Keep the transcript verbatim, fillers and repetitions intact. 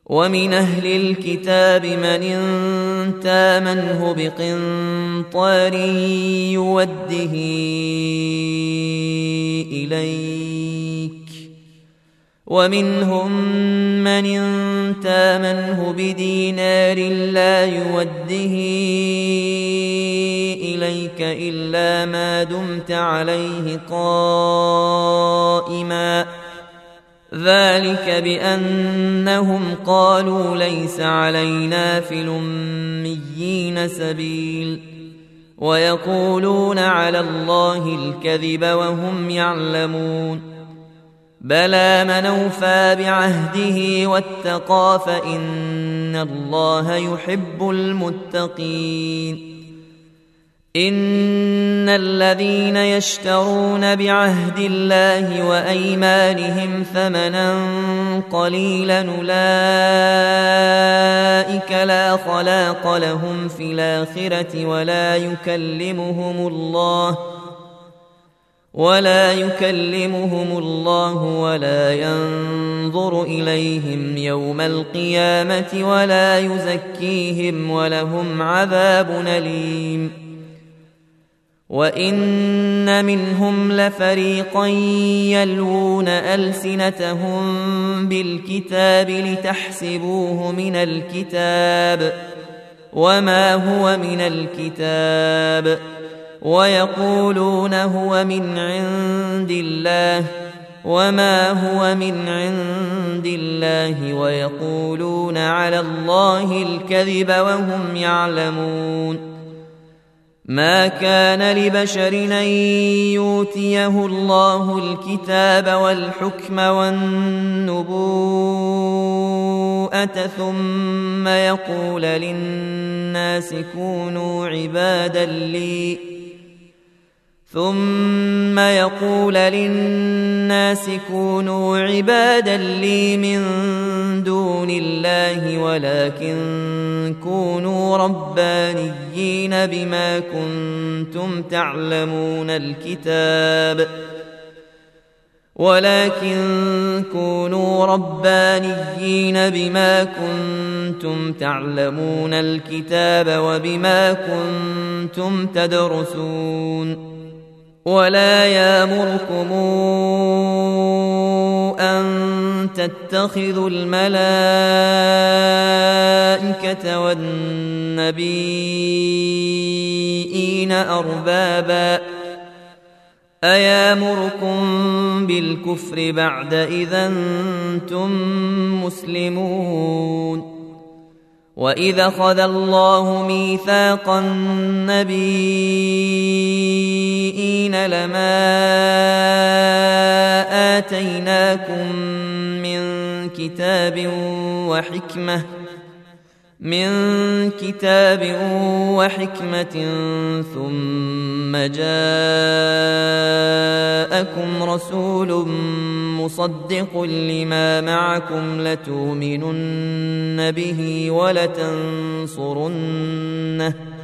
ومن أهل الكتاب من إن تامنه بقنطار يوده إليك، ومنهم من إن تامنه بدينار لا يوده إليك إلا ما دمت عليه قائما، ذلك بأنهم قالوا ليس علينا في الأميين سبيل، ويقولون على الله الكذب وهم يعلمون. بلى من أوفى بعهده واتقى فإن الله يحب المتقين. إن الذين يشترون بعهد الله وأيمانهم ثمنا قليلا أولئك لا خلاق لهم في الآخرة ولا يكلمهم الله ولا يكلمهم الله ولا ينظر إليهم يوم القيامة ولا يزكيهم ولهم عذاب أليم. وإن منهم لفريقا يلوون ألسنتهم بالكتاب لتحسبوه من الكتاب وما هو من الكتاب، ويقولون هو من عند الله وما هو من عند الله، ويقولون على الله الكذب وهم يعلمون. ما كان لبشر أن يؤتيه الله الكتاب والحكم والنبوءة ثم يقول للناس كونوا عبادا لي ثم يقول للناس كونوا عبادا لي من دون الله ولكن كونوا ربانيين بما كنتم تعلمون الكتاب ولكن كونوا ربانيين بما كنتم تعلمون الكتاب وبما كنتم تدرسون. ولا يأمركم أن تتخذوا الملائكة والنبيين أربابا أيامركم بالكفر بعد إذا أنتم مسلمون. وإذا أخذ الله ميثاق النبيين لما آتيناكم من كتاب وحكمة من كتاب وحكمة ثم جاءكم رسول مصدق لما معكم لتؤمنن به ولتنصرنه